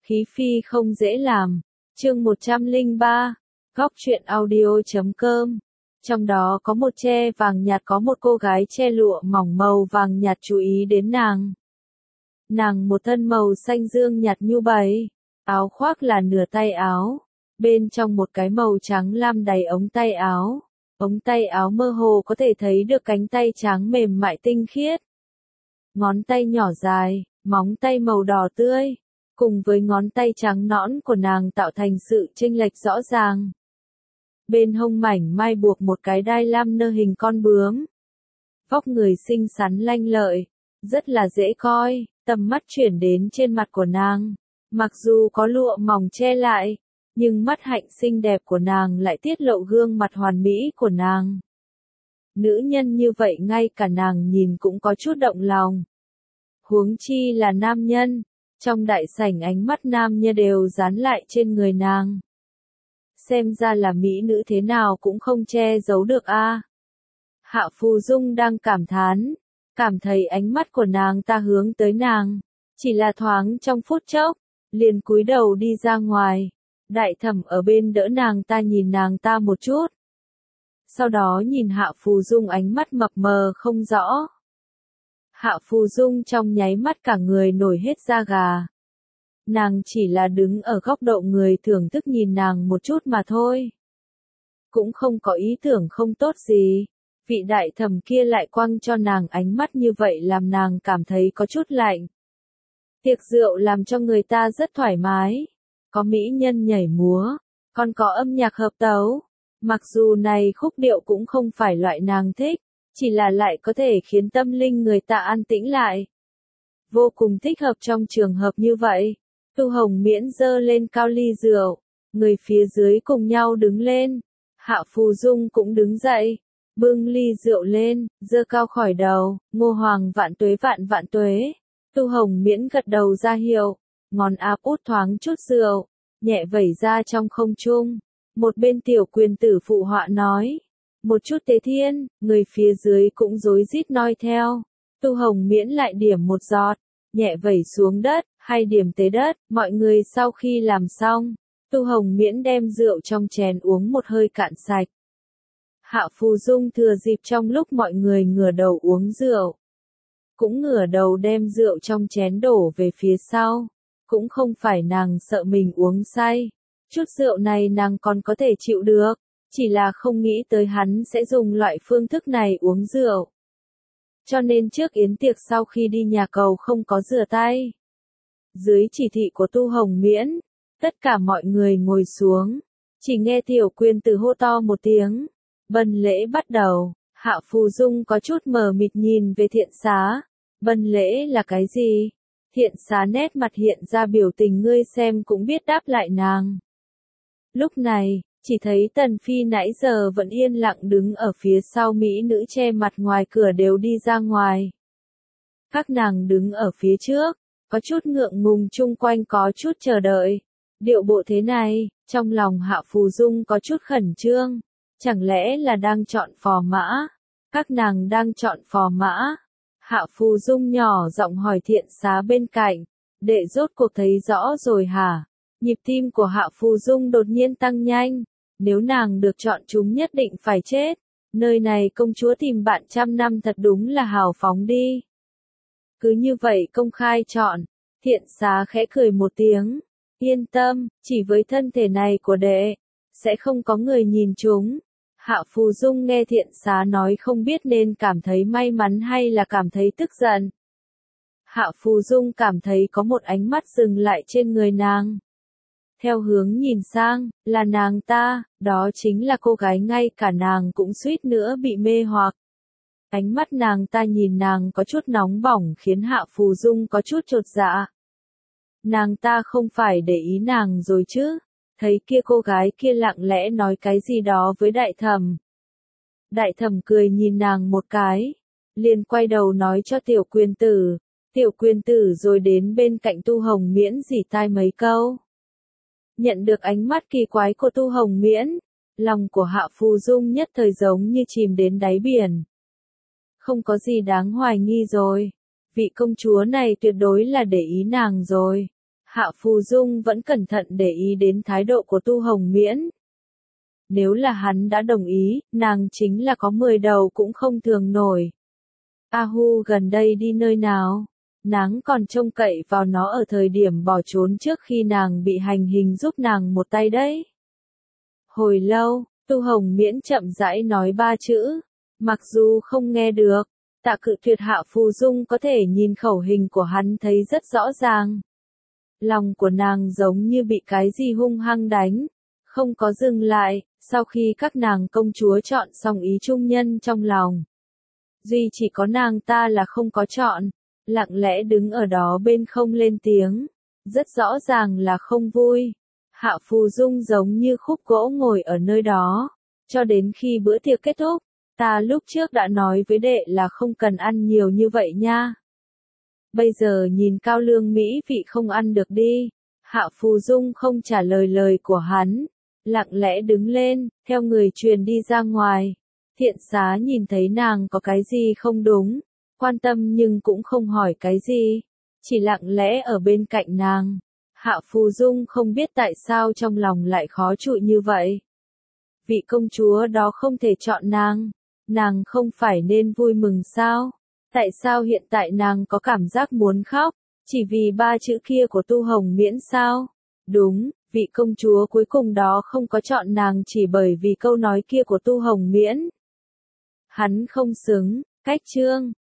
Khí phi không dễ làm. Chương 103. Góc truyện audio.com. Trong đó có một tre vàng nhạt, có một cô gái che lụa mỏng màu vàng nhạt chú ý đến nàng. Nàng một thân màu xanh dương nhạt nhu bày, áo khoác là nửa tay áo, bên trong một cái màu trắng lam đầy ống tay áo. Ống tay áo mơ hồ có thể thấy được cánh tay trắng mềm mại tinh khiết. Ngón tay nhỏ dài, móng tay màu đỏ tươi, cùng với ngón tay trắng nõn của nàng tạo thành sự chênh lệch rõ ràng. Bên hông mảnh mai buộc một cái đai lam nơ hình con bướm. Vóc người xinh xắn lanh lợi, rất là dễ coi, tầm mắt chuyển đến trên mặt của nàng. Mặc dù có lụa mỏng che lại, nhưng mắt hạnh xinh đẹp của nàng lại tiết lộ gương mặt hoàn mỹ của nàng. Nữ nhân như vậy ngay cả nàng nhìn cũng có chút động lòng. Huống chi là nam nhân, trong đại sảnh ánh mắt nam nhân đều dán lại trên người nàng. Xem ra là mỹ nữ thế nào cũng không che giấu được a. Hạ Phù Dung đang cảm thán, cảm thấy ánh mắt của nàng ta hướng tới nàng, chỉ là thoáng trong phút chốc, liền cúi đầu đi ra ngoài. Đại Thẩm ở bên đỡ nàng ta, nhìn nàng ta một chút. Sau đó nhìn Hạ Phù Dung ánh mắt mập mờ không rõ. Hạ Phù Dung trong nháy mắt cả người nổi hết da gà. Nàng chỉ là đứng ở góc độ người thưởng thức nhìn nàng một chút mà thôi. Cũng không có ý tưởng không tốt gì. Vị đại thẩm kia lại quăng cho nàng ánh mắt như vậy làm nàng cảm thấy có chút lạnh. Tiệc rượu làm cho người ta rất thoải mái. Có mỹ nhân nhảy múa, còn có âm nhạc hợp tấu. Mặc dù này khúc điệu cũng không phải loại nàng thích, chỉ là lại có thể khiến tâm linh người ta an tĩnh lại. Vô cùng thích hợp trong trường hợp như vậy. Tu Hồng Miễn giơ lên cao ly rượu, người phía dưới cùng nhau đứng lên. Hạ Phù Dung cũng đứng dậy, bưng ly rượu lên, giơ cao khỏi đầu, Ngô Hoàng vạn tuế vạn vạn tuế. Tu Hồng Miễn gật đầu ra hiệu, ngón áp út thoáng chút rượu, nhẹ vẩy ra trong không trung. Một bên Tiểu Quyền Tử phụ họa nói, một chút tế thiên, người phía dưới cũng rối rít noi theo. Tu Hồng Miễn lại điểm một giọt, nhẹ vẩy xuống đất, hay điểm tế đất. Mọi người sau khi làm xong, Tu Hồng Miễn đem rượu trong chén uống một hơi cạn sạch. Hạ Phù Dung thừa dịp trong lúc mọi người ngửa đầu uống rượu, cũng ngửa đầu đem rượu trong chén đổ về phía sau. Cũng không phải nàng sợ mình uống say, chút rượu này nàng còn có thể chịu được, chỉ là không nghĩ tới hắn sẽ dùng loại phương thức này uống rượu. Cho nên trước yến tiệc sau khi đi nhà cầu không có rửa tay. Dưới chỉ thị của Tu Hồng Miễn, tất cả mọi người ngồi xuống, chỉ nghe Tiểu Quyền Tử hô to một tiếng, bần lễ bắt đầu. Hạ Phù Dung có chút mờ mịt nhìn về Thiện Xá, bần lễ là cái gì? Thiện Xá nét mặt hiện ra biểu tình ngươi xem cũng biết đáp lại nàng. Lúc này, chỉ thấy Tần Phi nãy giờ vẫn yên lặng đứng ở phía sau mỹ nữ che mặt ngoài cửa đều đi ra ngoài. Các nàng đứng ở phía trước, có chút ngượng ngùng, chung quanh có chút chờ đợi. Điệu bộ thế này, trong lòng Hạ Phù Dung có chút khẩn trương, chẳng lẽ là đang chọn phò mã? Các nàng đang chọn phò mã? Hạ Phù Dung nhỏ giọng hỏi Thiện Xá bên cạnh, đệ rốt cuộc thấy rõ rồi hả? Nhịp tim của Hạ Phù Dung đột nhiên tăng nhanh, nếu nàng được chọn chúng nhất định phải chết. Nơi này công chúa tìm bạn trăm năm thật đúng là hào phóng đi. Cứ như vậy công khai chọn. Thiện Xá khẽ cười một tiếng, yên tâm, chỉ với thân thể này của đệ, sẽ không có người nhìn chúng. Hạ Phù Dung nghe Thiện Xá nói không biết nên cảm thấy may mắn hay là cảm thấy tức giận. Hạ Phù Dung cảm thấy có một ánh mắt dừng lại trên người nàng. Theo hướng nhìn sang, là nàng ta, đó chính là cô gái ngay cả nàng cũng suýt nữa bị mê hoặc. Ánh mắt nàng ta nhìn nàng có chút nóng bỏng khiến Hạ Phù Dung có chút chột dạ. Nàng ta không phải để ý nàng rồi chứ? Thấy kia cô gái kia lặng lẽ nói cái gì đó với Đại Thẩm. Đại Thẩm cười nhìn nàng một cái, liền quay đầu nói cho Tiểu Quyền Tử. Tiểu Quyền Tử rồi đến bên cạnh Tu Hồng Miễn rỉ tai mấy câu. Nhận được ánh mắt kỳ quái của Tu Hồng Miễn, lòng của Hạ Phù Dung nhất thời giống như chìm đến đáy biển. Không có gì đáng hoài nghi rồi, vị công chúa này tuyệt đối là để ý nàng rồi. Hạ Phù Dung vẫn cẩn thận để ý đến thái độ của Tu Hồng Miễn. Nếu là hắn đã đồng ý, nàng chính là có 10 đầu cũng không thường nổi. A Hu gần đây đi nơi nào? Nàng còn trông cậy vào nó ở thời điểm bỏ trốn trước khi nàng bị hành hình giúp nàng một tay đấy. Hồi lâu, Tu Hồng Miễn chậm rãi nói 3 chữ. Mặc dù không nghe được, Tạ Cự Tuyệt Hạ Phù Dung có thể nhìn khẩu hình của hắn thấy rất rõ ràng. Lòng của nàng giống như bị cái gì hung hăng đánh, không có dừng lại, sau khi các nàng công chúa chọn xong ý trung nhân trong lòng. Duy chỉ có nàng ta là không có chọn, lặng lẽ đứng ở đó bên không lên tiếng, rất rõ ràng là không vui. Hạ Phù Dung giống như khúc gỗ ngồi ở nơi đó, cho đến khi bữa tiệc kết thúc, ta lúc trước đã nói với đệ là không cần ăn nhiều như vậy nha. Bây giờ nhìn cao lương mỹ vị không ăn được đi. Hạ Phù Dung không trả lời lời của hắn, lặng lẽ đứng lên, theo người truyền đi ra ngoài. Thiện Xá nhìn thấy nàng có cái gì không đúng, quan tâm nhưng cũng không hỏi cái gì, chỉ lặng lẽ ở bên cạnh nàng. Hạ Phù Dung không biết tại sao trong lòng lại khó chịu như vậy. Vị công chúa đó không thể chọn nàng không phải nên vui mừng sao? Tại sao hiện tại nàng có cảm giác muốn khóc, chỉ vì 3 chữ kia của Tu Hồng Miễn sao? Đúng, vị công chúa cuối cùng đó không có chọn nàng chỉ bởi vì câu nói kia của Tu Hồng Miễn. Hắn không xứng, cách chương.